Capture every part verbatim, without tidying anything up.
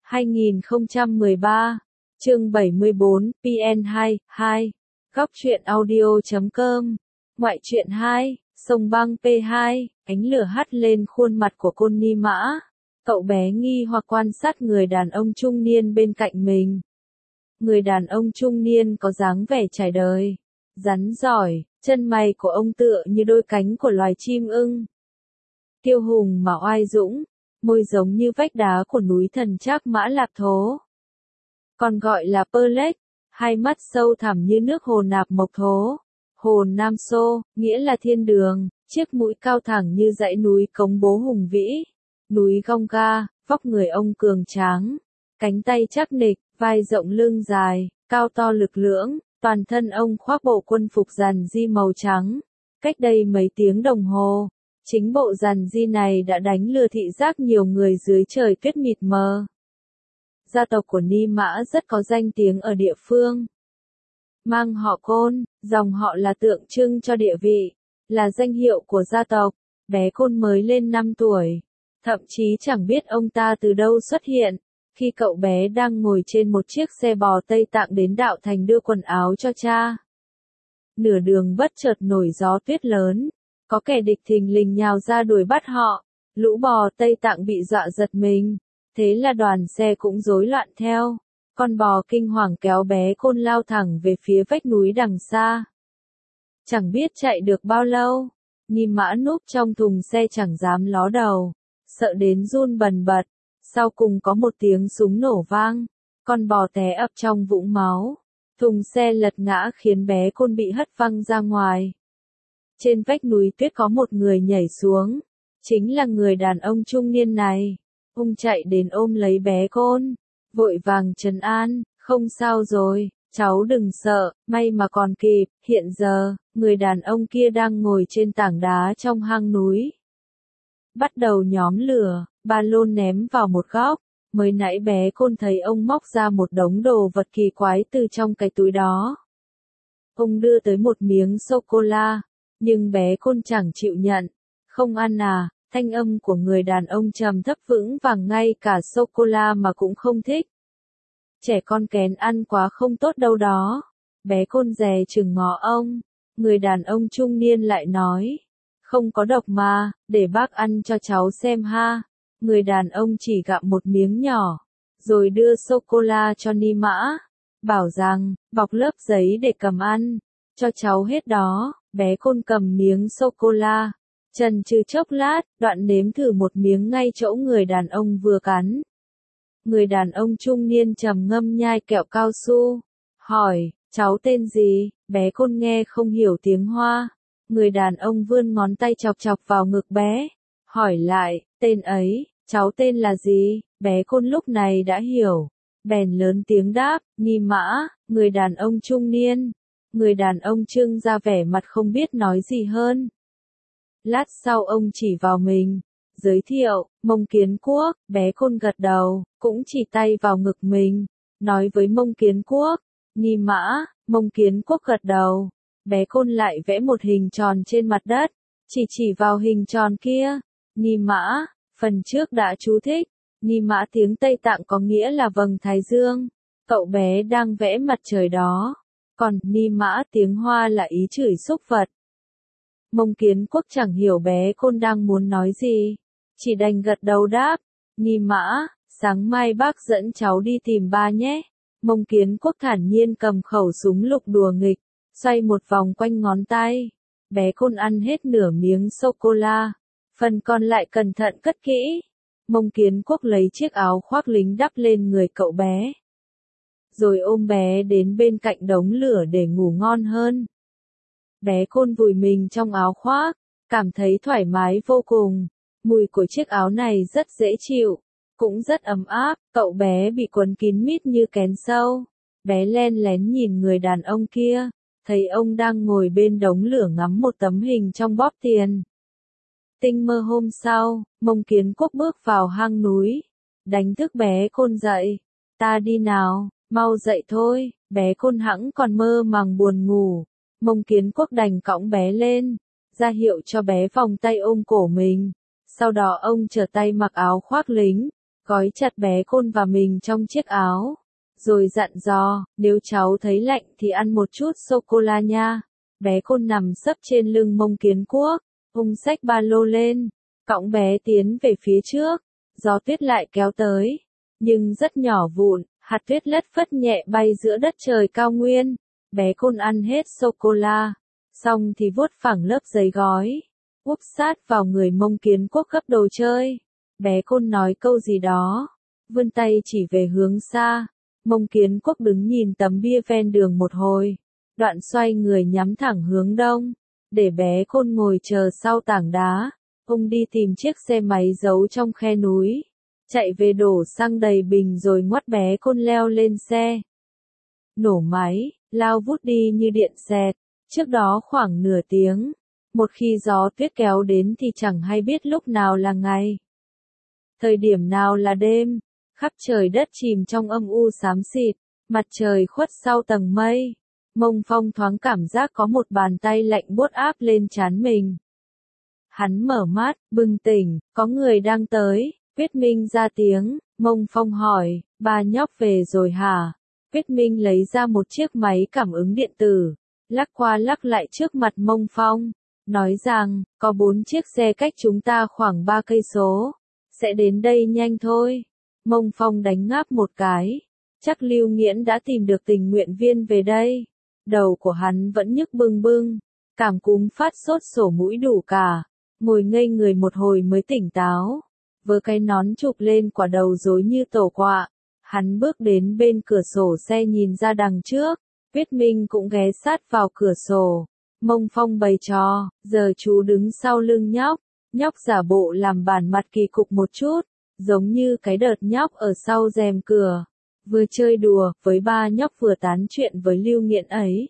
hai nghìn không trăm mười ba, chương bảy mươi bốn, pê en hai, hai, góc truyện audio chấm com, ngoại truyện hai, sông băng pê hai, ánh lửa hắt lên khuôn mặt của Côn Ni Mã. Cậu bé nghi hoặc quan sát người đàn ông trung niên bên cạnh mình. Người đàn ông trung niên có dáng vẻ trải đời, rắn giỏi, chân mày của ông tựa như đôi cánh của loài chim ưng. Kiêu hùng mà oai dũng, môi giống như vách đá của núi Thần Trác Mã Lạp Thố. Còn gọi là Perlech, hai mắt sâu thẳm như nước hồ Nạp Mộc Thố. Hồn Nam Xô, nghĩa là thiên đường, chiếc mũi cao thẳng như dãy núi Cống Bố hùng vĩ. Núi Gong Ga, vóc người ông cường tráng, cánh tay chắc nịch, vai rộng lưng dài, cao to lực lưỡng, toàn thân ông khoác bộ quân phục rằn ri màu trắng. Cách đây mấy tiếng đồng hồ, chính bộ rằn ri này đã đánh lừa thị giác nhiều người dưới trời tuyết mịt mờ. Gia tộc của Ni Mã rất có danh tiếng ở địa phương. Mang họ Côn, dòng họ là tượng trưng cho địa vị, là danh hiệu của gia tộc. Bé Côn mới lên năm tuổi, thậm chí chẳng biết ông ta từ đâu xuất hiện. Khi cậu bé đang ngồi trên một chiếc xe bò Tây Tạng đến đạo thành đưa quần áo cho cha. Nửa đường bất chợt nổi gió tuyết lớn, có kẻ địch thình lình nhào ra đuổi bắt họ. Lũ bò Tây Tạng bị dọa giật mình, thế là đoàn xe cũng rối loạn theo. Con bò kinh hoàng kéo bé Côn lao thẳng về phía vách núi đằng xa. Chẳng biết chạy được bao lâu, Ni Mã núp trong thùng xe chẳng dám ló đầu, sợ đến run bần bật. Sau cùng có một tiếng súng nổ vang, con bò té ập trong vũng máu. Thùng xe lật ngã khiến bé Côn bị hất văng ra ngoài. Trên vách núi tuyết có một người nhảy xuống, chính là người đàn ông trung niên này. Ông chạy đến ôm lấy bé Côn, vội vàng trấn an, không sao rồi, cháu đừng sợ, may mà còn kịp. Hiện giờ, người đàn ông kia đang ngồi trên tảng đá trong hang núi. Bắt đầu nhóm lửa, ba lô ném vào một góc. Mới nãy bé Côn thấy ông móc ra một đống đồ vật kỳ quái từ trong cái túi đó. Ông đưa tới một miếng sô-cô-la, nhưng bé Côn chẳng chịu nhận. Không ăn à? Thanh âm của người đàn ông trầm thấp vững vàng, ngay cả sô-cô-la mà cũng không thích. Trẻ con kén ăn quá không tốt đâu đó. Bé Côn dè chừng ngó ông. Người đàn ông trung niên lại nói. Không có độc mà, để bác ăn cho cháu xem ha. Người đàn ông chỉ gặm một miếng nhỏ, rồi đưa sô-cô-la cho Ni Mã. Bảo rằng, bọc lớp giấy để cầm ăn. Cho cháu hết đó. Bé Côn cầm miếng sô-cô-la. Chần chừ chốc lát, đoạn nếm thử một miếng ngay chỗ người đàn ông vừa cắn. Người đàn ông trung niên trầm ngâm nhai kẹo cao su. Hỏi, cháu tên gì? Bé Côn nghe không hiểu tiếng Hoa. Người đàn ông vươn ngón tay chọc chọc vào ngực bé. Hỏi lại, tên ấy, cháu tên là gì? Bé Côn lúc này đã hiểu. Bèn lớn tiếng đáp, Ni Mã. Người đàn ông trung niên. Người đàn ông trưng ra vẻ mặt không biết nói gì hơn. Lát sau ông chỉ vào mình, giới thiệu, Mông Kiến Quốc. Bé Côn gật đầu, cũng chỉ tay vào ngực mình, nói với Mông Kiến Quốc, Ni Mã. Mông Kiến Quốc gật đầu. Bé Côn lại vẽ một hình tròn trên mặt đất, chỉ chỉ vào hình tròn kia. Ni Mã, phần trước đã chú thích. Ni Mã tiếng Tây Tạng có nghĩa là vầng thái dương. Cậu bé đang vẽ mặt trời đó. Còn Ni Mã tiếng Hoa là ý chửi xúc vật. Mông Kiến Quốc chẳng hiểu bé Côn đang muốn nói gì, chỉ đành gật đầu đáp. Ni Mã, sáng mai bác dẫn cháu đi tìm ba nhé. Mông Kiến Quốc thản nhiên cầm khẩu súng lục đùa nghịch, xoay một vòng quanh ngón tay. Bé Côn ăn hết nửa miếng sô-cô-la, phần còn lại cẩn thận cất kỹ. Mông Kiến Quốc lấy chiếc áo khoác lính đắp lên người cậu bé, rồi ôm bé đến bên cạnh đống lửa để ngủ ngon hơn. Bé Côn vùi mình trong áo khoác, cảm thấy thoải mái vô cùng. Mùi của chiếc áo này rất dễ chịu, cũng rất ấm áp. Cậu bé bị quấn kín mít như kén sâu. Bé len lén nhìn người đàn ông kia, thấy ông đang ngồi bên đống lửa ngắm một tấm hình trong bóp tiền. Tinh mơ hôm sau, Mông Kiến Quốc bước vào hang núi, đánh thức bé Côn dậy. Ta đi nào, mau dậy thôi. Bé Côn hẵng còn mơ màng buồn ngủ. Mông Kiến Quốc đành cõng bé lên, ra hiệu cho bé vòng tay ôm cổ mình. Sau đó ông trở tay mặc áo khoác lính, gói chặt bé Côn và mình trong chiếc áo, rồi dặn dò, nếu cháu thấy lạnh thì ăn một chút sô-cô-la nha. Bé Côn nằm sấp trên lưng Mông Kiến Quốc, ung xách ba lô lên, cõng bé tiến về phía trước, gió tuyết lại kéo tới, nhưng rất nhỏ vụn, hạt tuyết lất phất nhẹ bay giữa đất trời cao nguyên. Bé Côn ăn hết sô-cô-la, xong thì vuốt phẳng lớp giấy gói, úp sát vào người Mông Kiến Quốc gấp đồ chơi. Bé Côn nói câu gì đó, vươn tay chỉ về hướng xa. Mông Kiến Quốc đứng nhìn tấm bia ven đường một hồi, đoạn xoay người nhắm thẳng hướng đông, để bé Côn ngồi chờ sau tảng đá. Ông đi tìm chiếc xe máy giấu trong khe núi, chạy về đổ xăng đầy bình rồi ngoắt bé Côn leo lên xe. Nổ máy, lao vút đi như điện xẹt. Trước đó khoảng nửa tiếng, một khi gió tuyết kéo đến thì chẳng hay biết lúc nào là ngày, thời điểm nào là đêm. Khắp trời đất chìm trong âm u xám xịt, mặt trời khuất sau tầng mây. Mông Phong thoáng cảm giác có một bàn tay lạnh buốt áp lên trán mình. Hắn mở mắt, bừng tỉnh, có người đang tới. Viết Minh ra tiếng. Mông Phong hỏi, bà nhóc về rồi hả? Viết Minh lấy ra một chiếc máy cảm ứng điện tử, lắc qua lắc lại trước mặt Mông Phong, nói rằng, có bốn chiếc xe cách chúng ta khoảng ba cây số, sẽ đến đây nhanh thôi. Mông Phong đánh ngáp một cái, chắc Lưu Nghiễn đã tìm được tình nguyện viên về đây. Đầu của hắn vẫn nhức bưng bưng, cảm cúm phát sốt sổ mũi đủ cả, ngồi ngây người một hồi mới tỉnh táo, vớ cái nón chụp lên quả đầu rối như tổ quạ. Hắn bước đến bên cửa sổ xe nhìn ra đằng trước, Viết Minh cũng ghé sát vào cửa sổ. Mông Phong bày trò, giờ chú đứng sau lưng nhóc, nhóc giả bộ làm bản mặt kỳ cục một chút, giống như cái đợt nhóc ở sau rèm cửa, vừa chơi đùa với ba nhóc vừa tán chuyện với Lưu Nghiễn ấy.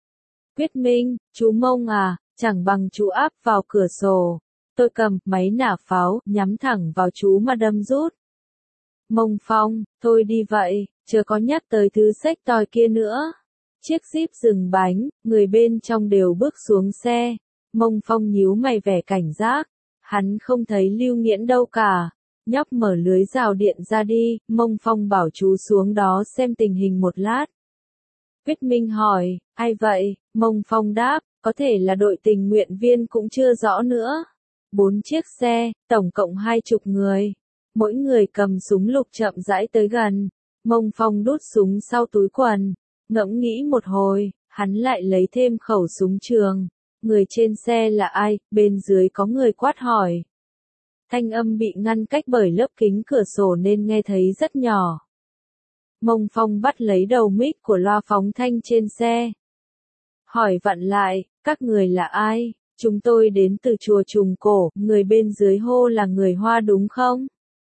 Viết Minh, chú Mông à, chẳng bằng chú áp vào cửa sổ, tôi cầm máy nã pháo, nhắm thẳng vào chú mà đâm rút. Mông Phong, thôi đi vậy, chưa có nhắc tới thứ xách tòi kia nữa. Chiếc Jeep dừng bánh, người bên trong đều bước xuống xe. Mông Phong nhíu mày vẻ cảnh giác, hắn không thấy Lưu Nghiễn đâu cả. Nhóc mở lưới rào điện ra đi, Mông Phong bảo chú xuống đó xem tình hình một lát. Viết Minh hỏi, ai vậy? Mông Phong đáp, có thể là đội tình nguyện viên cũng chưa rõ nữa. Bốn chiếc xe, tổng cộng hai chục người. Mỗi người cầm súng lục chậm rãi tới gần. Mông Phong đút súng sau túi quần, ngẫm nghĩ một hồi, hắn lại lấy thêm khẩu súng trường. Người trên xe là ai? Bên dưới có người quát hỏi. Thanh âm bị ngăn cách bởi lớp kính cửa sổ nên nghe thấy rất nhỏ. Mông Phong bắt lấy đầu mic của loa phóng thanh trên xe. Hỏi vặn lại, các người là ai? Chúng tôi đến từ chùa Trùng Cổ, người bên dưới hô là người Hoa đúng không?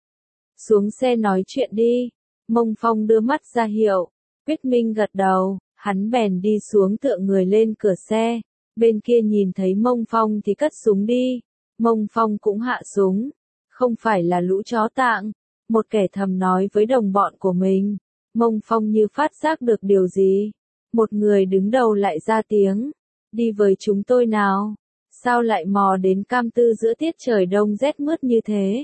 Xuống xe nói chuyện đi. Mông Phong đưa mắt ra hiệu. Viết Minh gật đầu, hắn bèn đi xuống tựa người lên cửa xe. Bên kia nhìn thấy Mông Phong thì cất súng đi. Mông Phong cũng hạ súng. Không phải là lũ chó tạng. Một kẻ thầm nói với đồng bọn của mình. Mông Phong như phát giác được điều gì. Một người đứng đầu lại ra tiếng. Đi với chúng tôi nào. Sao lại mò đến Cam Tư giữa tiết trời đông rét mướt như thế?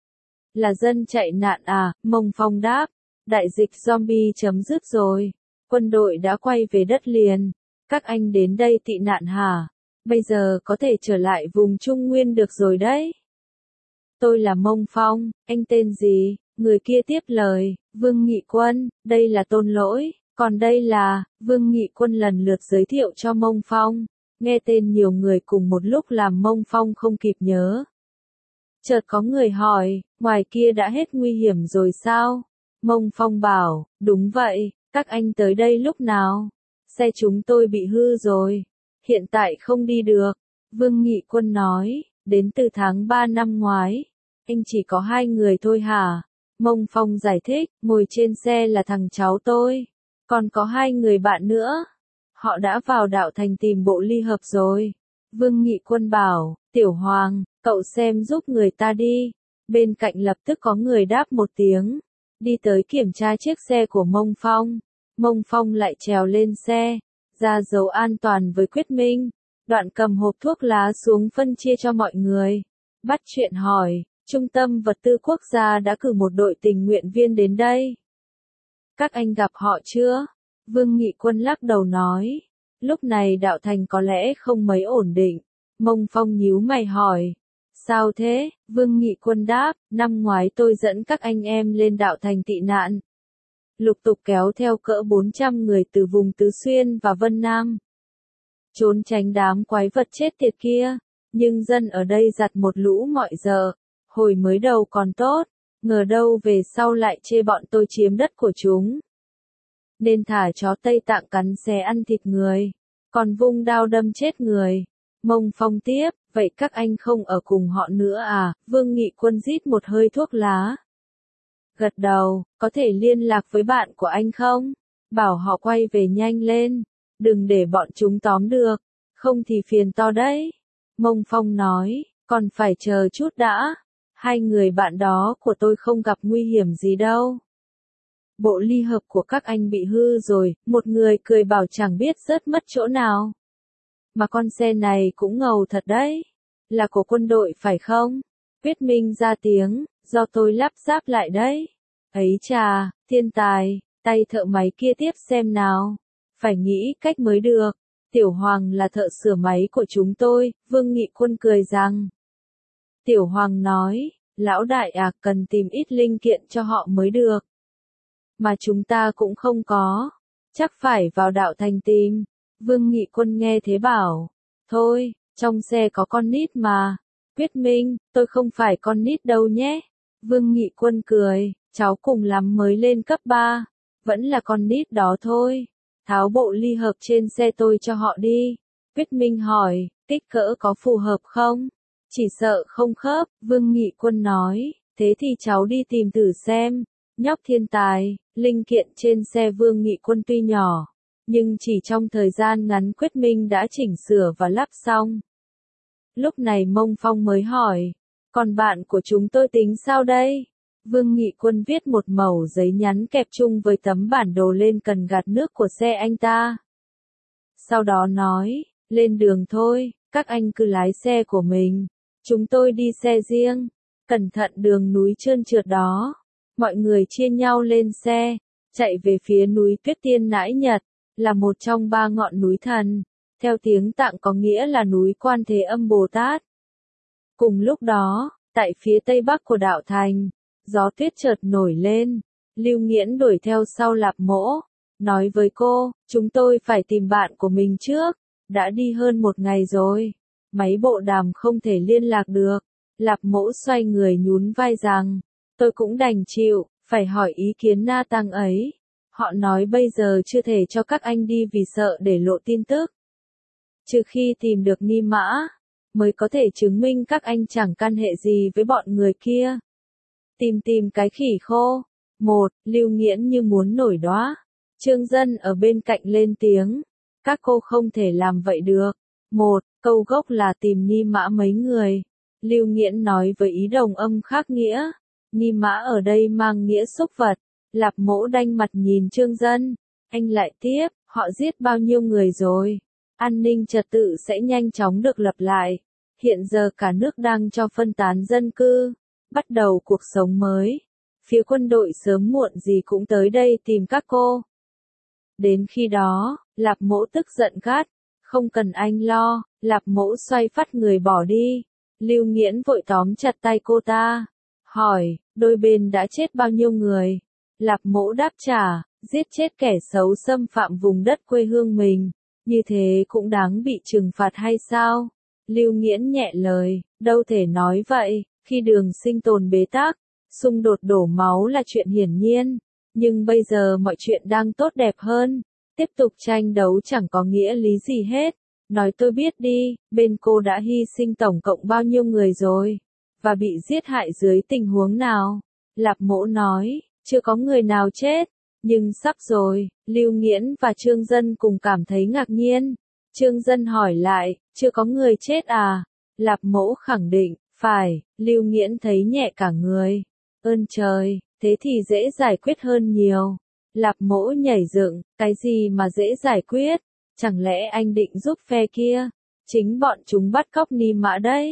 Là dân chạy nạn à? Mông Phong đáp. Đại dịch zombie chấm dứt rồi. Quân đội đã quay về đất liền. Các anh đến đây tị nạn hả? Bây giờ có thể trở lại vùng Trung Nguyên được rồi đấy. Tôi là Mông Phong, anh tên gì? Người kia tiếp lời, Vương Nghị Quân, đây là Tôn Lỗi, còn đây là, Vương Nghị Quân lần lượt giới thiệu cho Mông Phong. Nghe tên nhiều người cùng một lúc làm Mông Phong không kịp nhớ. Chợt có người hỏi, ngoài kia đã hết nguy hiểm rồi sao? Mông Phong bảo, đúng vậy, các anh tới đây lúc nào? Xe chúng tôi bị hư rồi, hiện tại không đi được. Vương Nghị Quân nói, đến từ tháng ba năm ngoái, anh chỉ có hai người thôi hả? Mông Phong giải thích, ngồi trên xe là thằng cháu tôi, còn có hai người bạn nữa. Họ đã vào đạo thành tìm bộ ly hợp rồi. Vương Nghị Quân bảo, Tiểu Hoàng, cậu xem giúp người ta đi. Bên cạnh lập tức có người đáp một tiếng, đi tới kiểm tra chiếc xe của Mông Phong. Mông Phong lại trèo lên xe, ra dấu an toàn với Quyết Minh, đoạn cầm hộp thuốc lá xuống phân chia cho mọi người. Bắt chuyện hỏi, Trung tâm vật tư quốc gia đã cử một đội tình nguyện viên đến đây. Các anh gặp họ chưa? Vương Nghị Quân lắc đầu nói. Lúc này đạo thành có lẽ không mấy ổn định. Mông Phong nhíu mày hỏi. Sao thế? Vương Nghị Quân đáp, năm ngoái tôi dẫn các anh em lên đạo thành tị nạn. Lục tục kéo theo cỡ bốn trăm người từ vùng Tứ Xuyên và Vân Nam. Trốn tránh đám quái vật chết tiệt kia. Nhưng dân ở đây giặt một lũ mọi giờ. Hồi mới đầu còn tốt. Ngờ đâu về sau lại chê bọn tôi chiếm đất của chúng. Nên thả chó Tây Tạng cắn xé ăn thịt người. Còn vung đao đâm chết người. Mông Phong tiếp, vậy các anh không ở cùng họ nữa à? Vương Nghị Quân rít một hơi thuốc lá. Gật đầu, có thể liên lạc với bạn của anh không? Bảo họ quay về nhanh lên. Đừng để bọn chúng tóm được. Không thì phiền to đấy. Mông Phong nói, còn phải chờ chút đã. Hai người bạn đó của tôi không gặp nguy hiểm gì đâu. Bộ ly hợp của các anh bị hư rồi, một người cười bảo chẳng biết rớt mất chỗ nào. Mà con xe này cũng ngầu thật đấy. Là của quân đội phải không? Viết Minh ra tiếng, do tôi lắp ráp lại đấy. Ấy chà, thiên tài, tay thợ máy kia tiếp xem nào. Phải nghĩ cách mới được. Tiểu Hoàng là thợ sửa máy của chúng tôi, Vương Nghị Quân cười rằng. Tiểu Hoàng nói, lão đại à, cần tìm ít linh kiện cho họ mới được. Mà chúng ta cũng không có. Chắc phải vào đạo thành tìm. Vương Nghị Quân nghe thế bảo. Thôi, trong xe có con nít mà. Quyết Minh, tôi không phải con nít đâu nhé. Vương Nghị Quân cười, cháu cùng lắm mới lên cấp ba. Vẫn là con nít đó thôi. Tháo bộ ly hợp trên xe tôi cho họ đi. Quyết Minh hỏi, kích cỡ có phù hợp không? Chỉ sợ không khớp, Vương Nghị Quân nói. Thế thì cháu đi tìm thử xem. Nhóc thiên tài, linh kiện trên xe Vương Nghị Quân tuy nhỏ. Nhưng chỉ trong thời gian ngắn Quyết Minh đã chỉnh sửa và lắp xong. Lúc này Mông Phong mới hỏi, còn bạn của chúng tôi tính sao đây? Vương Nghị Quân viết một mẩu giấy nhắn kẹp chung với tấm bản đồ lên cần gạt nước của xe anh ta. Sau đó nói, lên đường thôi, các anh cứ lái xe của mình. Chúng tôi đi xe riêng. Cẩn thận đường núi trơn trượt đó. Mọi người chia nhau lên xe, chạy về phía núi Tuyết Tiên Nãi Nhật, là một trong ba ngọn núi thần. Theo tiếng Tạng có nghĩa là núi Quan Thế Âm Bồ Tát. Cùng lúc đó, tại phía tây bắc của đạo thành, gió tuyết chợt nổi lên. Lưu Nghiễn đuổi theo sau Lạp Mỗ, nói với cô, chúng tôi phải tìm bạn của mình trước. Đã đi hơn một ngày rồi, máy bộ đàm không thể liên lạc được. Lạp Mỗ xoay người nhún vai rằng, tôi cũng đành chịu, phải hỏi ý kiến Na Tăng ấy. Họ nói bây giờ chưa thể cho các anh đi vì sợ để lộ tin tức. Trừ khi tìm được Ni Mã, mới có thể chứng minh các anh chẳng can hệ gì với bọn người kia. Tìm tìm cái khỉ khô. Một, Lưu Nghiễn như muốn nổi đoá. Trương Dân ở bên cạnh lên tiếng. Các cô không thể làm vậy được. Một, câu gốc là tìm Ni Mã mấy người. Lưu Nghiễn nói với ý đồng âm khác nghĩa. Ni Mã ở đây mang nghĩa xúc vật. Lạp Mỗ đanh mặt nhìn Trương Dân. Anh lại tiếp, họ giết bao nhiêu người rồi. An ninh trật tự sẽ nhanh chóng được lập lại. Hiện giờ cả nước đang cho phân tán dân cư. Bắt đầu cuộc sống mới. Phía quân đội sớm muộn gì cũng tới đây tìm các cô. Đến khi đó, Lạp Mỗ tức giận gắt. Không cần anh lo, Lạp Mỗ xoay phát người bỏ đi. Lưu Nghiễn vội tóm chặt tay cô ta. Hỏi, đôi bên đã chết bao nhiêu người? Lạp Mỗ đáp trả, giết chết kẻ xấu xâm phạm vùng đất quê hương mình. Như thế cũng đáng bị trừng phạt hay sao? Lưu Nghiễn nhẹ lời, đâu thể nói vậy, khi đường sinh tồn bế tắc, xung đột đổ máu là chuyện hiển nhiên. Nhưng bây giờ mọi chuyện đang tốt đẹp hơn. Tiếp tục tranh đấu chẳng có nghĩa lý gì hết. Nói tôi biết đi, bên cô đã hy sinh tổng cộng bao nhiêu người rồi? Và bị giết hại dưới tình huống nào? Lạp Mỗ nói, chưa có người nào chết. Nhưng sắp rồi, Lưu Nghiễn và Trương Dân cùng cảm thấy ngạc nhiên. Trương Dân hỏi lại, chưa có người chết à? Lạp Mỗ khẳng định, phải, Lưu Nghiễn thấy nhẹ cả người. Ơn trời, thế thì dễ giải quyết hơn nhiều. Lạp Mỗ nhảy dựng, cái gì mà dễ giải quyết? Chẳng lẽ anh định giúp phe kia? Chính bọn chúng bắt cóc Ni Mã đấy.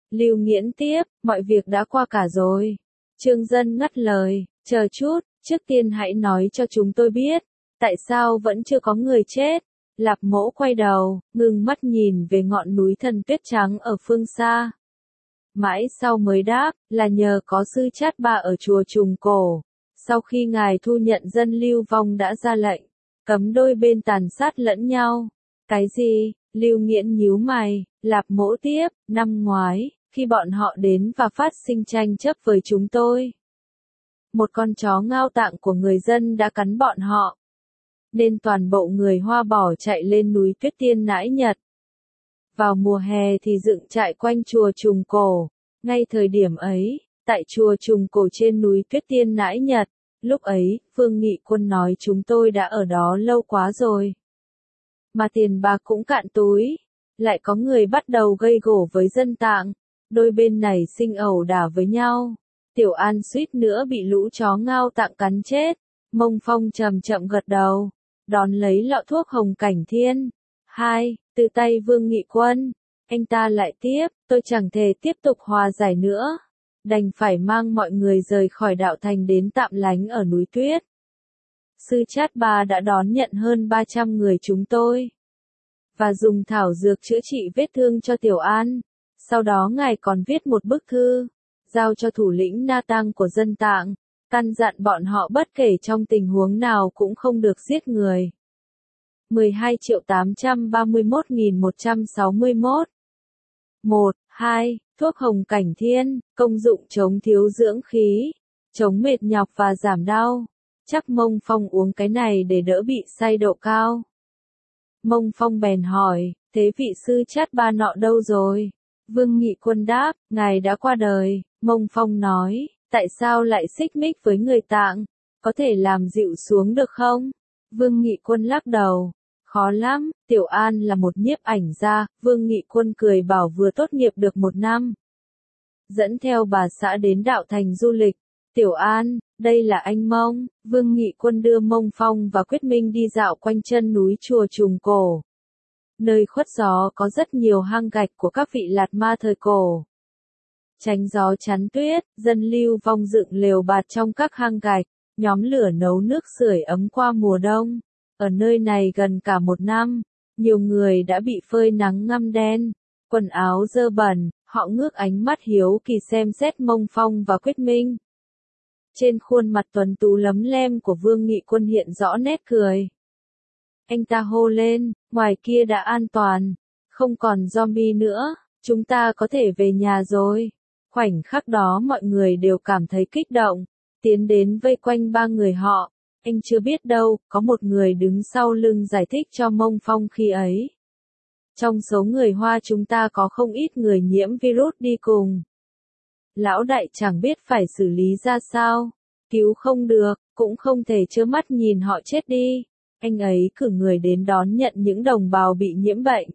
Lưu Nghiễn tiếp, mọi việc đã qua cả rồi. Trương Dân ngắt lời, chờ chút, trước tiên hãy nói cho chúng tôi biết, tại sao vẫn chưa có người chết. Lạp Mỗ quay đầu, ngưng mắt nhìn về ngọn núi thần tuyết trắng ở phương xa. Mãi sau mới đáp, là nhờ có sư Chát Ba ở chùa Trùng Cổ. Sau khi ngài thu nhận dân Lưu Vong đã ra lệnh, cấm đôi bên tàn sát lẫn nhau. Cái gì? Lưu Nghiễn nhíu mày, Lạp Mỗ tiếp, năm ngoái, khi bọn họ đến và phát sinh tranh chấp với chúng tôi. Một con chó ngao tạng của người dân đã cắn bọn họ. Nên toàn bộ người Hoa bỏ chạy lên núi Tuyết Tiên Nãi Nhật. Vào mùa hè thì dựng trại quanh chùa Trùng Cổ. Ngay thời điểm ấy, tại chùa Trùng Cổ trên núi Tuyết Tiên Nãi Nhật, lúc ấy, Vương Nghị Quân nói chúng tôi đã ở đó lâu quá rồi. Mà tiền bạc cũng cạn túi. Lại có người bắt đầu gây gổ với dân Tạng. Đôi bên này sinh ẩu đả với nhau. Tiểu An suýt nữa bị lũ chó ngao Tạng cắn chết. Mông Phong chậm chậm gật đầu. Đón lấy lọ thuốc Hồng Cảnh Thiên. Hai, từ tay Vương Nghị Quân. Anh ta lại tiếp, tôi chẳng thể tiếp tục hòa giải nữa. Đành phải mang mọi người rời khỏi đạo thành đến tạm lánh ở núi Tuyết. Sư Chát Ba đã đón nhận hơn ba trăm người chúng tôi. Và dùng thảo dược chữa trị vết thương cho Tiểu An. Sau đó ngài còn viết một bức thư, giao cho thủ lĩnh Na Tang của dân Tạng, căn dặn bọn họ bất kể trong tình huống nào cũng không được giết người. mười hai triệu tám trăm ba mươi mốt nghìn một trăm sáu mươi mốt. một. hai. Thuốc Hồng Cảnh Thiên, công dụng chống thiếu dưỡng khí, chống mệt nhọc và giảm đau. Chắc Mông Phong uống cái này để đỡ bị say độ cao. Mông Phong bèn hỏi, thế vị sư Chát Ba nọ đâu rồi? Vương Nghị Quân đáp, ngài đã qua đời. Mông Phong nói, tại sao lại xích mích với người Tạng? Có thể làm dịu xuống được không? Vương Nghị Quân lắc đầu. Khó lắm, Tiểu An là một nhiếp ảnh gia. Vương Nghị Quân cười bảo vừa tốt nghiệp được một năm. Dẫn theo bà xã đến đạo thành du lịch. Tiểu An, đây là anh Mông. Vương Nghị Quân đưa Mông Phong và Quyết Minh đi dạo quanh chân núi chùa Trùng Cổ. Nơi khuất gió có rất nhiều hang gạch của các vị Lạt Ma thời cổ. Tránh gió chắn tuyết, dân Lưu Vong dựng lều bạt trong các hang gạch, nhóm lửa nấu nước sưởi ấm qua mùa đông. Ở nơi này gần cả một năm, nhiều người đã bị phơi nắng ngăm đen, quần áo dơ bẩn, họ ngước ánh mắt hiếu kỳ xem xét Mông Phong và Quyết Minh. Trên khuôn mặt tuấn tú lấm lem của Vương Nghị Quân hiện rõ nét cười. Anh ta hô lên, ngoài kia đã an toàn, không còn zombie nữa, chúng ta có thể về nhà rồi. Khoảnh khắc đó mọi người đều cảm thấy kích động, tiến đến vây quanh ba người họ. Anh chưa biết đâu, có một người đứng sau lưng giải thích cho Mông Phong khi ấy. Trong số người Hoa chúng ta có không ít người nhiễm virus đi cùng. Lão đại chẳng biết phải xử lý ra sao, cứu không được, cũng không thể trơ mắt nhìn họ chết đi. Anh ấy cử người đến đón nhận những đồng bào bị nhiễm bệnh.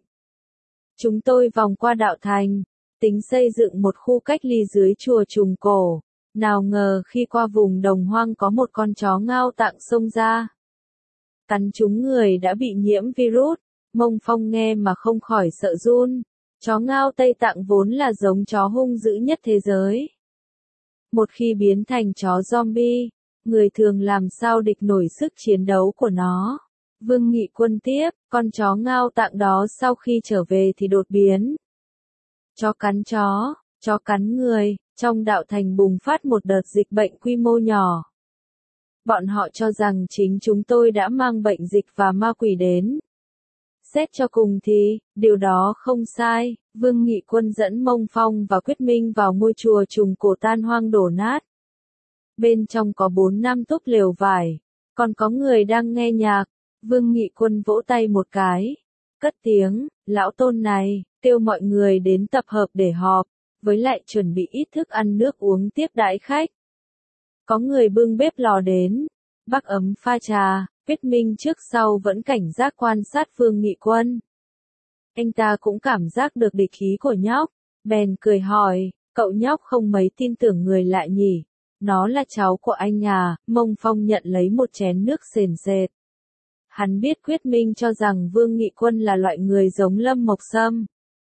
Chúng tôi vòng qua đạo thành, tính xây dựng một khu cách ly dưới chùa Trùng Cổ. Nào ngờ khi qua vùng đồng hoang có một con chó ngao Tạng xông ra. Cắn trúng người đã bị nhiễm virus. Mông Phong nghe mà không khỏi sợ run. Chó ngao Tây Tạng vốn là giống chó hung dữ nhất thế giới. Một khi biến thành chó zombie, người thường làm sao địch nổi sức chiến đấu của nó. Vương Nghị Quân tiếp, con chó ngao Tạng đó sau khi trở về thì đột biến. Chó cắn chó, chó cắn người, trong đạo thành bùng phát một đợt dịch bệnh quy mô nhỏ. Bọn họ cho rằng chính chúng tôi đã mang bệnh dịch và ma quỷ đến. Xét cho cùng thì, điều đó không sai. Vương Nghị Quân dẫn Mông Phong và Quyết Minh vào ngôi chùa Trùng Cổ tan hoang đổ nát. Bên trong có bốn năm túp lều vải, còn có người đang nghe nhạc. Vương Nghị Quân vỗ tay một cái, cất tiếng, lão tôn này, kêu mọi người đến tập hợp để họp, với lại chuẩn bị ít thức ăn nước uống tiếp đãi khách. Có người bưng bếp lò đến, bắc ấm pha trà. Quyết Minh trước sau vẫn cảnh giác quan sát Vương Nghị Quân. Anh ta cũng cảm giác được địch khí của nhóc, bèn cười hỏi, cậu nhóc không mấy tin tưởng người lạ nhỉ? Nó là cháu của anh à? Mông Phong nhận lấy một chén nước sền sệt. Hắn biết Quyết Minh cho rằng Vương Nghị Quân là loại người giống Lâm Mộc Sâm.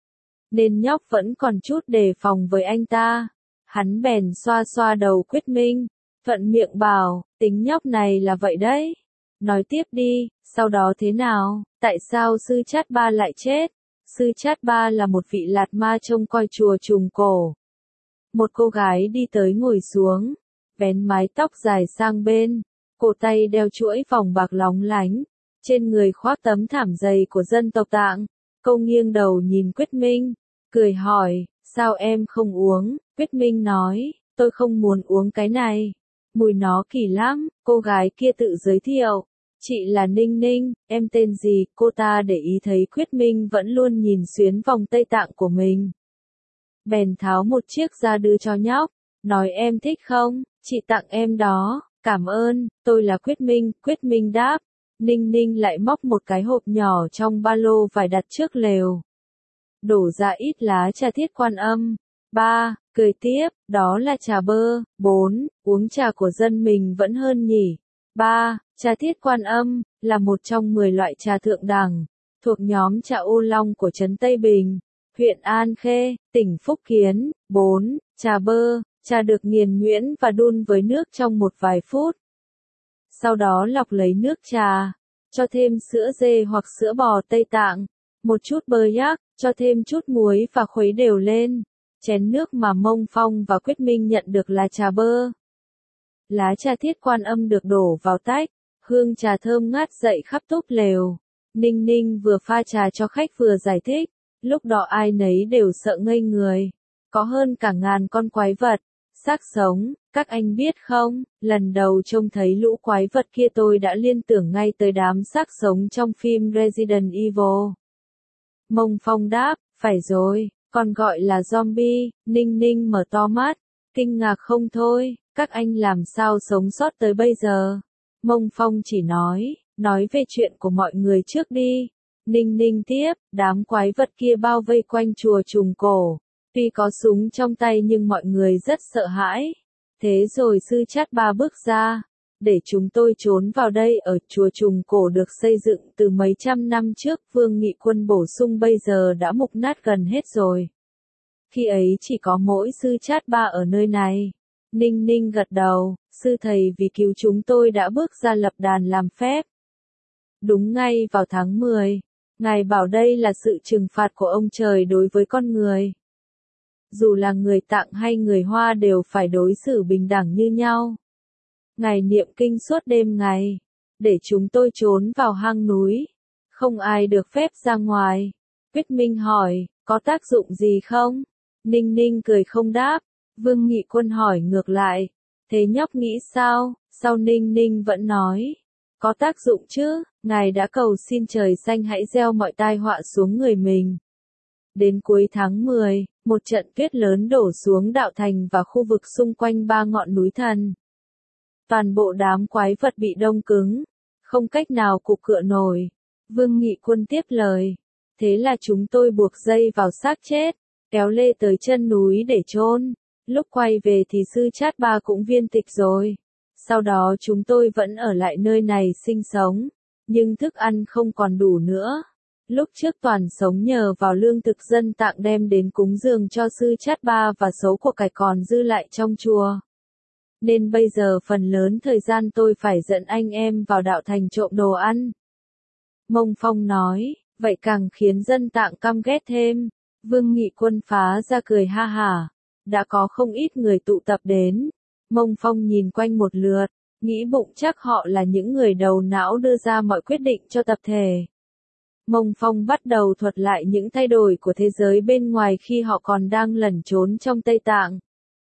nên nhóc vẫn còn chút đề phòng với anh ta. Hắn bèn xoa xoa đầu Quyết Minh, thuận miệng bảo, tính nhóc này là vậy đấy. Nói tiếp đi, sau đó thế nào, tại sao sư Chát Ba lại chết? Sư Chát Ba là một vị lạt ma trông coi chùa Trùng Cổ. Một cô gái đi tới ngồi xuống, vén mái tóc dài sang bên, cổ tay đeo chuỗi vòng bạc lóng lánh, trên người khoác tấm thảm dày của dân tộc Tạng. Cô nghiêng đầu nhìn Quyết Minh, cười hỏi, sao em không uống? Quyết Minh nói, tôi không muốn uống cái này. Mùi nó kỳ lắm. Cô gái kia tự giới thiệu, chị là Ninh Ninh, em tên gì? Cô ta để ý thấy Quyết Minh vẫn luôn nhìn xuyến vòng Tây Tạng của mình. Bèn tháo một chiếc ra đưa cho nhóc, nói em thích không? Chị tặng em đó, cảm ơn, tôi là Quyết Minh. Quyết Minh đáp. Ninh Ninh lại móc một cái hộp nhỏ trong ba lô vải đặt trước lều. Đổ ra ít lá trà Thiết Quan Âm. ba. Cười tiếp, đó là trà bơ. bốn. Uống trà của dân mình vẫn hơn nhỉ. ba. Trà Thiết Quan Âm là một trong mười loại trà thượng đẳng, thuộc nhóm trà ô long của trấn Tây Bình, huyện An Khê, tỉnh Phúc Kiến. bốn. Trà bơ, trà được nghiền nhuyễn và đun với nước trong một vài phút. Sau đó lọc lấy nước trà, cho thêm sữa dê hoặc sữa bò Tây Tạng, một chút bơ yak, cho thêm chút muối và khuấy đều lên. Chén nước mà Mông Phong và Quyết Minh nhận được là trà bơ. Lá trà Thiết Quan Âm được đổ vào tách, hương trà thơm ngát dậy khắp túp lều. Ninh Ninh vừa pha trà cho khách vừa giải thích, lúc đó ai nấy đều sợ ngây người. Có hơn cả ngàn con quái vật, xác sống, các anh biết không, lần đầu trông thấy lũ quái vật kia tôi đã liên tưởng ngay tới đám xác sống trong phim Resident Evil. Mông Phong đáp, phải rồi, còn gọi là zombie. Ninh Ninh mở to mắt, kinh ngạc không thôi, các anh làm sao sống sót tới bây giờ? Mông Phong chỉ nói, nói về chuyện của mọi người trước đi. Ninh Ninh tiếp, đám quái vật kia bao vây quanh chùa Trùng Cổ. Tuy có súng trong tay nhưng mọi người rất sợ hãi. Thế rồi sư Chát Ba bước ra, để chúng tôi trốn vào đây. Ở chùa Trùng Cổ được xây dựng từ mấy trăm năm trước, Vương Nghị Quân bổ sung bây giờ đã mục nát gần hết rồi. Khi ấy chỉ có mỗi sư Chát Ba ở nơi này. Ninh Ninh gật đầu, sư thầy vì cứu chúng tôi đã bước ra lập đàn làm phép. Đúng ngay vào tháng mười, Ngài bảo đây là sự trừng phạt của ông trời đối với con người. Dù là người Tạng hay người Hoa đều phải đối xử bình đẳng như nhau. Ngài niệm kinh suốt đêm ngày, để chúng tôi trốn vào hang núi. Không ai được phép ra ngoài. Quyết Minh hỏi, có tác dụng gì không? Ninh Ninh cười không đáp. Vương Nghị Quân hỏi ngược lại, thế nhóc nghĩ sao? Sau Ninh Ninh vẫn nói, có tác dụng chứ, Ngài đã cầu xin trời xanh hãy gieo mọi tai họa xuống người mình. Đến cuối tháng mười, một trận tuyết lớn đổ xuống đạo thành và khu vực xung quanh ba ngọn núi thần. Toàn bộ đám quái vật bị đông cứng, không cách nào cục cựa nổi. Vương Nghị Quân tiếp lời, thế là chúng tôi buộc dây vào xác chết, kéo lê tới chân núi để chôn. Lúc quay về thì sư Chát Ba cũng viên tịch rồi. Sau đó chúng tôi vẫn ở lại nơi này sinh sống, nhưng thức ăn không còn đủ nữa. Lúc trước toàn sống nhờ vào lương thực dân Tạng đem đến cúng dường cho sư Chát Ba và số của cải còn dư lại trong chùa. Nên bây giờ phần lớn thời gian tôi phải dẫn anh em vào đạo thành trộm đồ ăn. Mông Phong nói, vậy càng khiến dân Tạng căm ghét thêm. Vương Nghị Quân phá ra cười ha hả. Đã có không ít người tụ tập đến. Mông Phong nhìn quanh một lượt, nghĩ bụng chắc họ là những người đầu não đưa ra mọi quyết định cho tập thể. Mông Phong bắt đầu thuật lại những thay đổi của thế giới bên ngoài khi họ còn đang lẩn trốn trong Tây Tạng.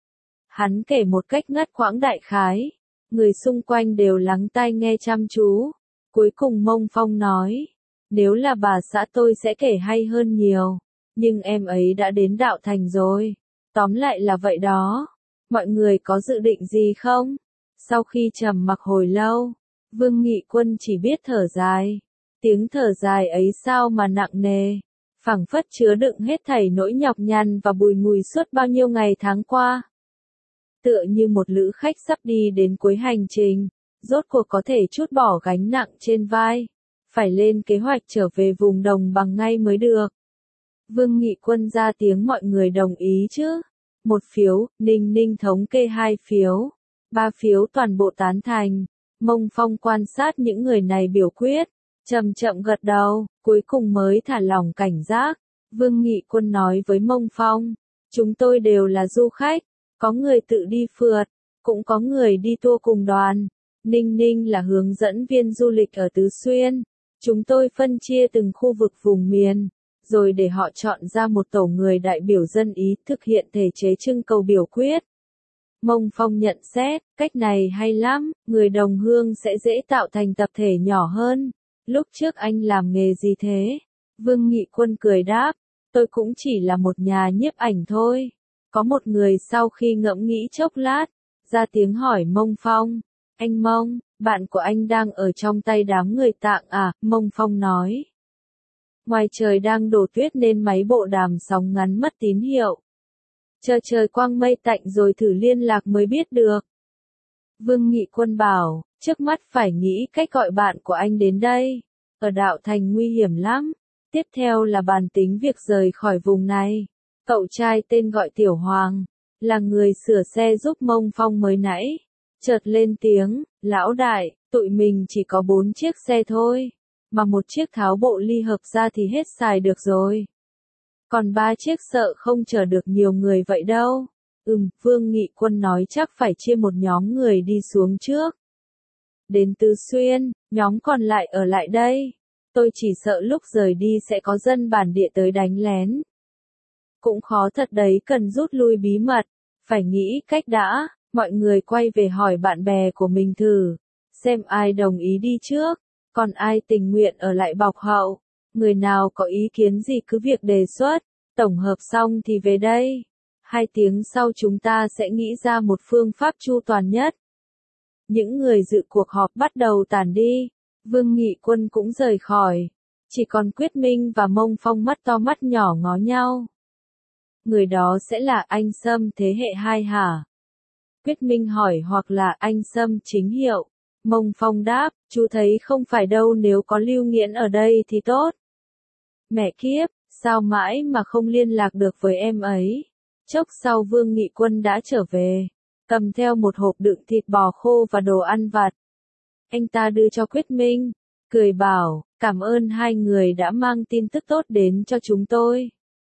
Hắn kể một cách ngắt quãng đại khái. Người xung quanh đều lắng tai nghe chăm chú. Cuối cùng Mông Phong nói, nếu là bà xã tôi sẽ kể hay hơn nhiều. Nhưng em ấy đã đến đạo thành rồi. Tóm lại là vậy đó. Mọi người có dự định gì không? Sau khi trầm mặc hồi lâu, Vương Nghị Quân chỉ biết thở dài. Tiếng thở dài ấy sao mà nặng nề, phảng phất chứa đựng hết thảy nỗi nhọc nhằn và bùi ngùi suốt bao nhiêu ngày tháng qua. Tựa như một lữ khách sắp đi đến cuối hành trình, rốt cuộc có thể trút bỏ gánh nặng trên vai, phải lên kế hoạch trở về vùng đồng bằng ngay mới được. Vương Nghị Quân ra tiếng mọi người đồng ý chứ. Một phiếu, Ninh Ninh thống kê hai phiếu. Ba phiếu toàn bộ tán thành. Mông Phong quan sát những người này biểu quyết. Chậm chậm gật đầu, cuối cùng mới thả lỏng cảnh giác. Vương Nghị Quân nói với Mông Phong. Chúng tôi đều là du khách. Có người tự đi phượt. Cũng có người đi tour cùng đoàn. Ninh Ninh là hướng dẫn viên du lịch ở Tứ Xuyên. Chúng tôi phân chia từng khu vực vùng miền, rồi để họ chọn ra một tổ người đại biểu dân ý thực hiện thể chế trưng cầu biểu quyết. Mông Phong nhận xét, cách này hay lắm, người đồng hương sẽ dễ tạo thành tập thể nhỏ hơn. Lúc trước anh làm nghề gì thế? Vương Nghị Quân cười đáp, tôi cũng chỉ là một nhà nhiếp ảnh thôi. Có một người sau khi ngẫm nghĩ chốc lát, ra tiếng hỏi Mông Phong, anh Mông, bạn của anh đang ở trong tay đám người Tạng à? Mông Phong nói. Ngoài trời đang đổ tuyết nên máy bộ đàm sóng ngắn mất tín hiệu. Chờ trời quang mây tạnh rồi thử liên lạc mới biết được. Vương Nghị Quân bảo, trước mắt phải nghĩ cách gọi bạn của anh đến đây. Ở Đạo Thành nguy hiểm lắm. Tiếp theo là bàn tính việc rời khỏi vùng này. Cậu trai tên gọi Tiểu Hoàng, là người sửa xe giúp Mông Phong mới nãy. Chợt lên tiếng, lão đại, tụi mình chỉ có bốn chiếc xe thôi. Mà một chiếc tháo bộ ly hợp ra thì hết xài được rồi. Còn ba chiếc sợ không chở được nhiều người vậy đâu. Ừm, Vương Nghị Quân nói chắc phải chia một nhóm người đi xuống trước. Đến Tứ Xuyên, nhóm còn lại ở lại đây. Tôi chỉ sợ lúc rời đi sẽ có dân bản địa tới đánh lén. Cũng khó thật đấy, cần rút lui bí mật. Phải nghĩ cách đã, mọi người quay về hỏi bạn bè của mình thử. Xem ai đồng ý đi trước, còn ai tình nguyện ở lại bọc hậu. Người nào có ý kiến gì cứ việc đề xuất, tổng hợp xong thì về đây. Hai tiếng sau chúng ta sẽ nghĩ ra một phương pháp chu toàn nhất. Những người dự cuộc họp bắt đầu tản đi. Vương Nghị Quân cũng rời khỏi. Chỉ còn Quyết Minh và Mông Phong mắt to mắt nhỏ ngó nhau. Người đó sẽ là anh Sâm thế hệ hai hả? Quyết Minh hỏi, hoặc là anh Sâm chính hiệu. Mông Phong đáp, chú thấy không phải đâu, nếu có Lưu Nghiễn ở đây thì tốt. Mẹ kiếp, sao mãi mà không liên lạc được với em ấy? Chốc sau Vương Nghị Quân đã trở về, cầm theo một hộp đựng thịt bò khô và đồ ăn vặt. Anh ta đưa cho Quyết Minh, cười bảo, cảm ơn hai người đã mang tin tức tốt đến cho chúng tôi.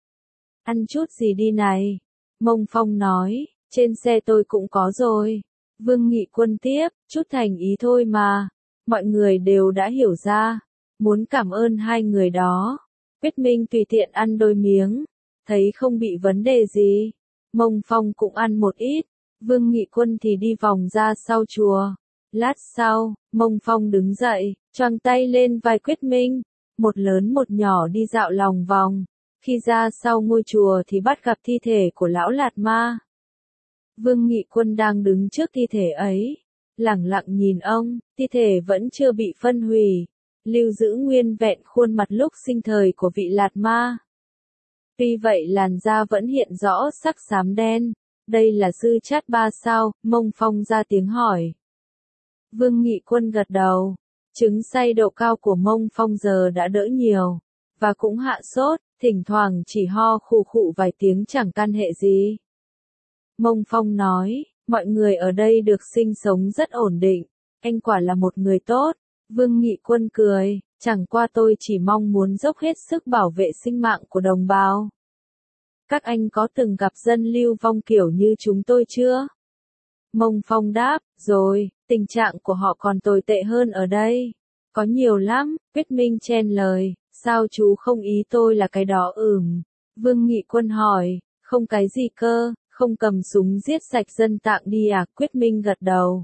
Ăn chút gì đi này? Mông Phong nói, trên xe tôi cũng có rồi. Vương Nghị Quân tiếp, chút thành ý thôi mà. Mọi người đều đã hiểu ra. Muốn cảm ơn hai người đó. Quyết Minh tùy tiện ăn đôi miếng. Thấy không bị vấn đề gì. Mông Phong cũng ăn một ít. Vương Nghị Quân thì đi vòng ra sau chùa. Lát sau, Mông Phong đứng dậy, choàng tay lên vai Quyết Minh. Một lớn một nhỏ đi dạo lòng vòng. Khi ra sau ngôi chùa thì bắt gặp thi thể của lão Lạt Ma. Vương Nghị Quân đang đứng trước thi thể ấy, lẳng lặng nhìn ông, thi thể vẫn chưa bị phân hủy, lưu giữ nguyên vẹn khuôn mặt lúc sinh thời của vị Lạt Ma. Tuy vậy làn da vẫn hiện rõ sắc xám đen, đây là sư chát ba sao? Mông Phong ra tiếng hỏi. Vương Nghị Quân gật đầu, chứng say độ cao của Mông Phong giờ đã đỡ nhiều, và cũng hạ sốt, thỉnh thoảng chỉ ho khụ khụ vài tiếng chẳng can hệ gì. Mông Phong nói, mọi người ở đây được sinh sống rất ổn định, anh quả là một người tốt. Vương Nghị Quân cười, chẳng qua tôi chỉ mong muốn dốc hết sức bảo vệ sinh mạng của đồng bào. Các anh có từng gặp dân lưu vong kiểu như chúng tôi chưa? Mông Phong đáp, rồi, tình trạng của họ còn tồi tệ hơn ở đây. Có nhiều lắm, Quyết Minh chen lời, sao chú không ý tôi là cái đó ừm. Vương Nghị Quân hỏi, không cái gì cơ, không cầm súng giết sạch dân Tạng đi à? Quyết Minh gật đầu.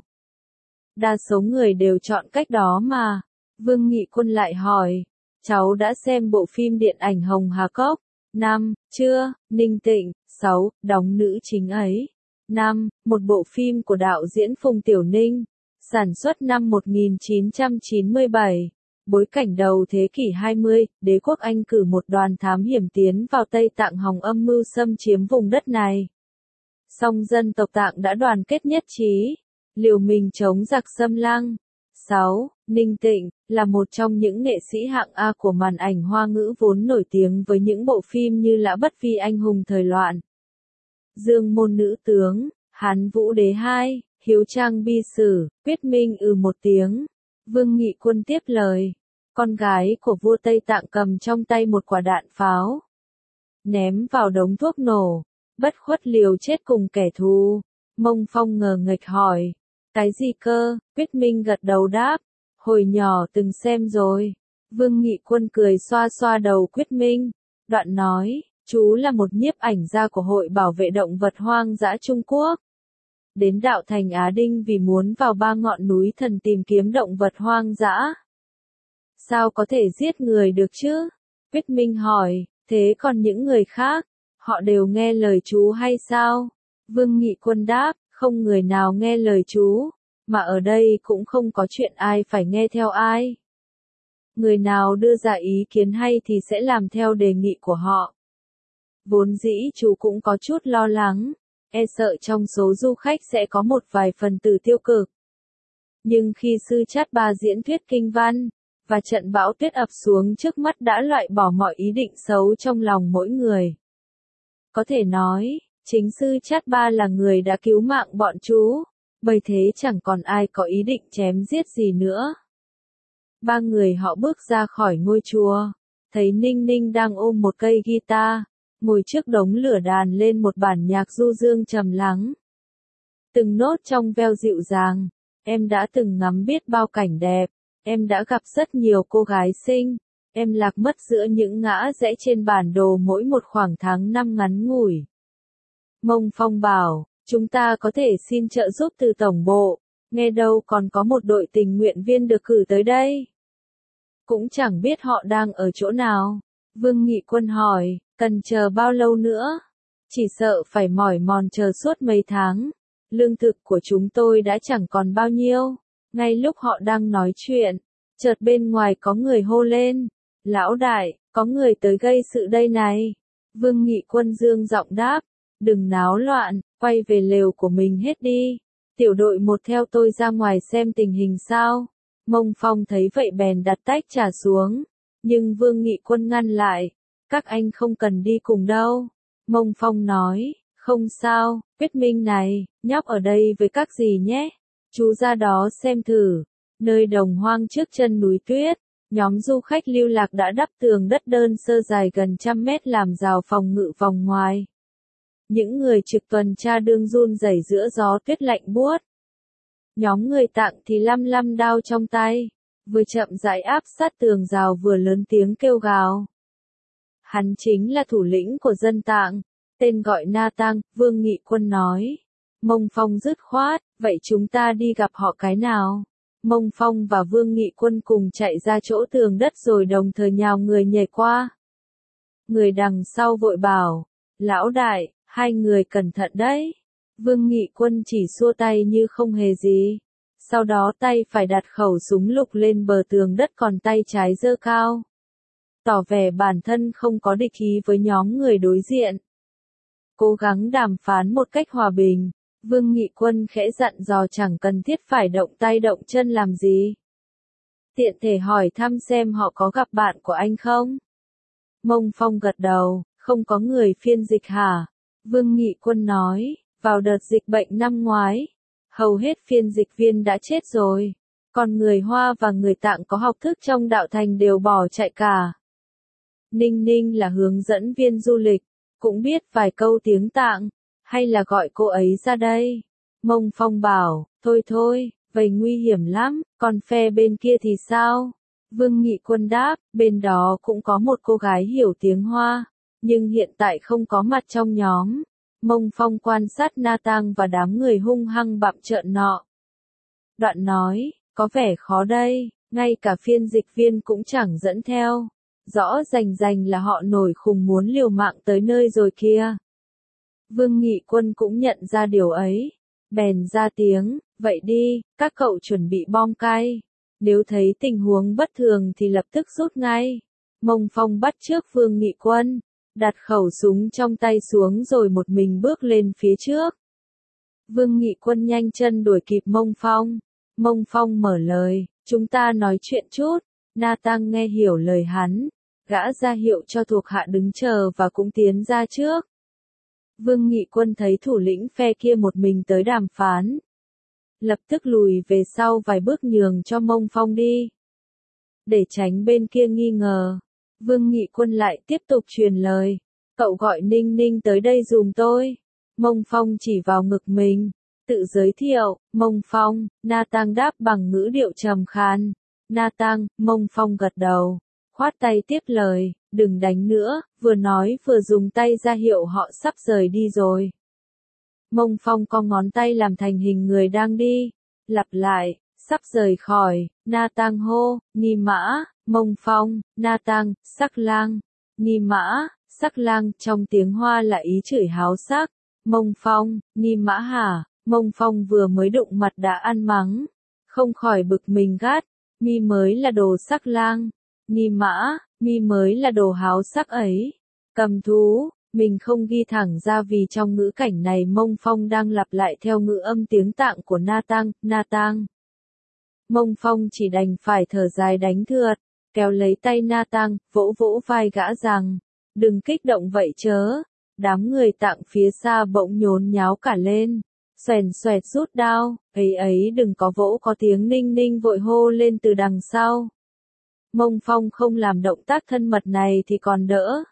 Đa số người đều chọn cách đó mà. Vương Nghị Quân lại hỏi, cháu đã xem bộ phim điện ảnh Hồng Hà Cốc? Năm, chưa. Ninh Tịnh, sáu, đóng nữ chính ấy. Năm, một bộ phim của đạo diễn Phùng Tiểu Ninh, sản xuất năm một nghìn chín trăm chín mươi bảy. Bối cảnh đầu thế kỷ hai mươi, đế quốc Anh cử một đoàn thám hiểm tiến vào Tây Tạng hòng âm mưu xâm chiếm vùng đất này. Song dân tộc Tạng đã đoàn kết nhất trí, liều mình chống giặc xâm lăng. sáu. Ninh Tịnh, là một trong những nghệ sĩ hạng A của màn ảnh Hoa ngữ vốn nổi tiếng với những bộ phim như Lã Bất Vi anh hùng thời loạn, Dương môn nữ tướng, Hán Vũ đế hai, Hiếu trang bi sử, Quyết Minh ừ một tiếng. Vương Nghị Quân tiếp lời. Con gái của vua Tây Tạng cầm trong tay một quả đạn pháo, ném vào đống thuốc nổ, bất khuất liều chết cùng kẻ thù. Mông Phong ngờ nghệch hỏi. Cái gì cơ? Quyết Minh gật đầu đáp. Hồi nhỏ từng xem rồi. Vương Nghị Quân cười xoa xoa đầu Quyết Minh. Đoạn nói, chú là một nhiếp ảnh gia của Hội Bảo vệ Động vật Hoang dã Trung Quốc. Đến đạo thành Á Đinh vì muốn vào ba ngọn núi thần tìm kiếm động vật hoang dã. Sao có thể giết người được chứ? Quyết Minh hỏi, thế còn những người khác, họ đều nghe lời chú hay sao? Vương Nghị Quân đáp, không người nào nghe lời chú, mà ở đây cũng không có chuyện ai phải nghe theo ai. Người nào đưa ra ý kiến hay thì sẽ làm theo đề nghị của họ. Vốn dĩ chú cũng có chút lo lắng, e sợ trong số du khách sẽ có một vài phần tử tiêu cực. Nhưng khi sư Chát Ba diễn thuyết kinh văn, và trận bão tuyết ập xuống trước mắt đã loại bỏ mọi ý định xấu trong lòng mỗi người. Có thể nói, chính sư Chát Ba là người đã cứu mạng bọn chú, bởi thế chẳng còn ai có ý định chém giết gì nữa. Ba người họ bước ra khỏi ngôi chùa, thấy Ninh Ninh đang ôm một cây guitar, ngồi trước đống lửa đàn lên một bản nhạc du dương trầm lắng. Từng nốt trong veo dịu dàng, em đã từng ngắm biết bao cảnh đẹp, em đã gặp rất nhiều cô gái xinh, em lạc mất giữa những ngã rẽ trên bản đồ mỗi một khoảng tháng năm ngắn ngủi. Mông Phong bảo, chúng ta có thể xin trợ giúp từ tổng bộ, nghe đâu còn có một đội tình nguyện viên được cử tới đây. Cũng chẳng biết họ đang ở chỗ nào. Vương Nghị Quân hỏi, cần chờ bao lâu nữa? Chỉ sợ phải mỏi mòn chờ suốt mấy tháng. Lương thực của chúng tôi đã chẳng còn bao nhiêu. Ngay lúc họ đang nói chuyện, chợt bên ngoài có người hô lên. Lão đại, có người tới gây sự đây này. Vương Nghị Quân dương giọng đáp, đừng náo loạn, quay về lều của mình hết đi. Tiểu đội một theo tôi ra ngoài xem tình hình sao. Mông Phong thấy vậy bèn đặt tách trà xuống. Nhưng Vương Nghị Quân ngăn lại. Các anh không cần đi cùng đâu. Mông Phong nói, không sao, Quyết Minh này, nhóc ở đây với các gì nhé. Chú ra đó xem thử. Nơi đồng hoang trước chân núi tuyết, nhóm du khách lưu lạc đã đắp tường đất đơn sơ dài gần trăm mét làm rào phòng ngự vòng ngoài. Những người trực tuần tra đương run rẩy giữa gió tuyết lạnh buốt. Nhóm người Tạng thì lăm lăm đao trong tay, vừa chậm rãi áp sát tường rào vừa lớn tiếng kêu gào. Hắn chính là thủ lĩnh của dân Tạng, tên gọi Na Tang, Vương Nghị Quân nói. Mông Phong dứt khoát, vậy chúng ta đi gặp họ cái nào? Mông Phong và Vương Nghị Quân cùng chạy ra chỗ tường đất rồi đồng thời nhào người nhảy qua. Người đằng sau vội bảo, lão đại, hai người cẩn thận đấy. Vương Nghị Quân chỉ xua tay như không hề gì. Sau đó tay phải đặt khẩu súng lục lên bờ tường đất còn tay trái giơ cao. Tỏ vẻ bản thân không có địch ý với nhóm người đối diện. Cố gắng đàm phán một cách hòa bình. Vương Nghị Quân khẽ dặn dò chẳng cần thiết phải động tay động chân làm gì. Tiện thể hỏi thăm xem họ có gặp bạn của anh không? Mông Phong gật đầu, không có người phiên dịch hả? Vương Nghị Quân nói, vào đợt dịch bệnh năm ngoái, hầu hết phiên dịch viên đã chết rồi. Còn người Hoa và người Tạng có học thức trong đạo thành đều bỏ chạy cả. Ninh Ninh là hướng dẫn viên du lịch, cũng biết vài câu tiếng Tạng, hay là gọi cô ấy ra đây? Mông Phong bảo, thôi thôi, vậy nguy hiểm lắm, còn phe bên kia thì sao? Vương Nghị Quân đáp, bên đó cũng có một cô gái hiểu tiếng Hoa, nhưng hiện tại không có mặt trong nhóm. Mông Phong quan sát Na Tang và đám người hung hăng bặm trợn nọ. Đoạn nói, có vẻ khó đây, ngay cả phiên dịch viên cũng chẳng dẫn theo. Rõ rành rành là họ nổi khùng muốn liều mạng tới nơi rồi kia. Vương Nghị Quân cũng nhận ra điều ấy. Bèn ra tiếng, vậy đi, các cậu chuẩn bị bom cay. Nếu thấy tình huống bất thường thì lập tức rút ngay. Mông Phong bắt trước Vương Nghị Quân, đặt khẩu súng trong tay xuống rồi một mình bước lên phía trước. Vương Nghị Quân nhanh chân đuổi kịp Mông Phong. Mông Phong mở lời, Chúng ta nói chuyện chút. Na Tăng nghe hiểu lời hắn, gã ra hiệu cho thuộc hạ đứng chờ và cũng tiến ra trước. Vương Nghị Quân thấy thủ lĩnh phe kia một mình tới đàm phán, lập tức lùi về sau vài bước nhường cho Mông Phong đi. Để tránh bên kia nghi ngờ, Vương Nghị Quân lại tiếp tục truyền lời, cậu gọi Ninh Ninh tới đây giùm tôi. Mông Phong chỉ vào ngực mình, tự giới thiệu, Mông Phong. Na Tăng đáp bằng ngữ điệu trầm khan. Na Tăng. Mông Phong gật đầu, khoát tay tiếp lời, đừng đánh nữa, vừa nói vừa dùng tay ra hiệu họ sắp rời đi rồi. Mông Phong cong ngón tay làm thành hình người đang đi, lặp lại, sắp rời khỏi. Na Tăng hô, Ni Mã. Mông Phong. Na Tăng. Sắc Lang. Ni Mã. Sắc Lang. Trong tiếng Hoa là ý chửi háo sắc. Mông Phong. Ni Mã hả? Mông Phong vừa mới đụng mặt đã ăn mắng, không khỏi bực mình gắt, mi mới là đồ sắc lang. Ni Mã. Mi mới là đồ háo sắc ấy. Cầm thú. Mình không ghi thẳng ra vì trong ngữ cảnh này Mông Phong đang lặp lại theo ngữ âm tiếng Tạng của Na Tăng. Na Tăng. Mông Phong chỉ đành phải thở dài đánh thượt, kéo lấy tay Na Tăng, vỗ vỗ vai gã rằng, đừng kích động vậy chớ. Đám người Tạng phía xa bỗng nhốn nháo cả lên, xoèn xoẹt rút đao, ấy ấy đừng có vỗ, có tiếng Ninh Ninh vội hô lên từ đằng sau. Mông Phong không làm động tác thân mật này thì còn đỡ.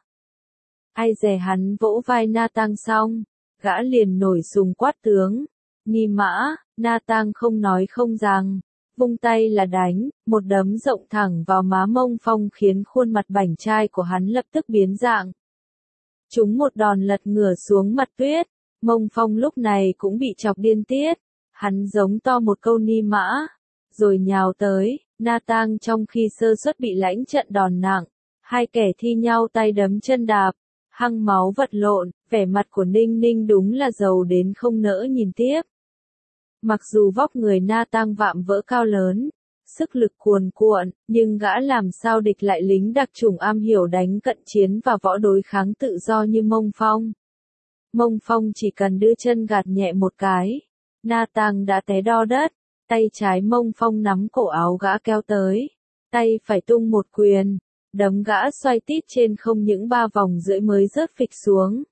Ai dè hắn vỗ vai Na Tăng xong, gã liền nổi sùng quát tướng. Ni Mã. Na Tăng không nói không rằng, vung tay là đánh, một đấm rộng thẳng vào má Mông Phong khiến khuôn mặt bảnh trai của hắn lập tức biến dạng. Chúng một đòn lật ngửa xuống mặt tuyết, Mông Phong lúc này cũng bị chọc điên tiết, hắn giống to một câu Ni Mã, rồi nhào tới. Na Tăng trong khi sơ suất bị lãnh trận đòn nặng, hai kẻ thi nhau tay đấm chân đạp, hăng máu vật lộn, vẻ mặt của Ninh Ninh đúng là giàu đến không nỡ nhìn tiếp. Mặc dù vóc người Na Tăng vạm vỡ cao lớn, sức lực cuồn cuộn, nhưng gã làm sao địch lại lính đặc chủng am hiểu đánh cận chiến và võ đối kháng tự do như Mông Phong. Mông Phong chỉ cần đưa chân gạt nhẹ một cái, Na Tăng đã té đo đất, tay trái Mông Phong nắm cổ áo gã kéo tới, tay phải tung một quyền, đấm gã xoay tít trên không những ba vòng rưỡi mới rớt phịch xuống.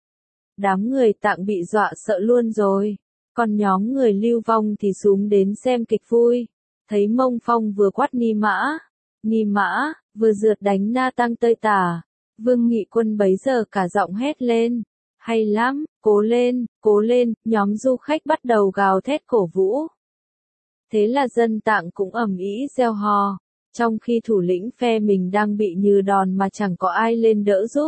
Đám người Tạng bị dọa sợ luôn rồi, còn nhóm người lưu vong thì xuống đến xem kịch vui. Thấy Mông Phong vừa quát Ni Mã, Ni Mã, vừa rượt đánh Na Tăng tơi tả, Vương Nghị Quân bấy giờ cả giọng hét lên, hay lắm, cố lên, cố lên, nhóm du khách bắt đầu gào thét cổ vũ. Thế là dân Tạng cũng ầm ĩ reo hò, trong khi thủ lĩnh phe mình đang bị như đòn mà chẳng có ai lên đỡ giúp.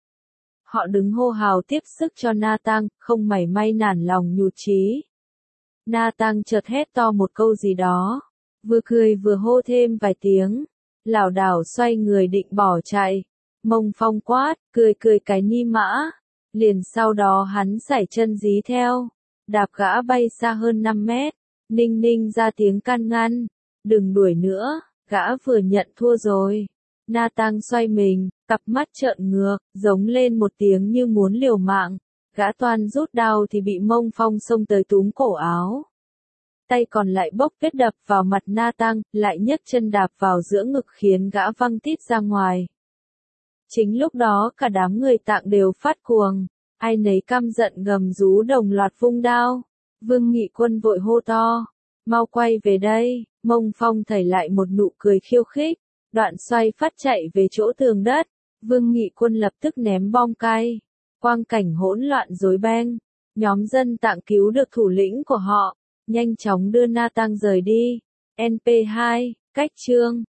Họ đứng hô hào tiếp sức cho Na Tăng, không mảy may nản lòng nhụt chí. Na Tăng chợt hét to một câu gì đó, vừa cười vừa hô thêm vài tiếng, lảo đảo xoay người định bỏ chạy. Mông Phong quát, cười cười cái Ni Mã, liền sau đó hắn sải chân dí theo, đạp gã bay xa hơn năm mét. Ninh Ninh ra tiếng can ngăn, đừng đuổi nữa, gã vừa nhận thua rồi. Na Tăng xoay mình, cặp mắt trợn ngược, giống lên một tiếng như muốn liều mạng, gã toan rút đao thì bị Mông Phong xông tới túm cổ áo. Tay còn lại bốc vết đập vào mặt Na Tăng, lại nhấc chân đạp vào giữa ngực khiến gã văng tít ra ngoài. Chính lúc đó cả đám người Tạng đều phát cuồng, ai nấy căm giận gầm rú đồng loạt vung đao. Vương Nghị Quân vội hô to, mau quay về đây. Mông Phong thảy lại một nụ cười khiêu khích, đoạn xoay phát chạy về chỗ tường đất. Vương Nghị Quân lập tức ném bom cay, quang cảnh hỗn loạn rối beng. Nhóm dân Tạng cứu được thủ lĩnh của họ, nhanh chóng đưa Na Tăng rời đi. en pê hai, cách chương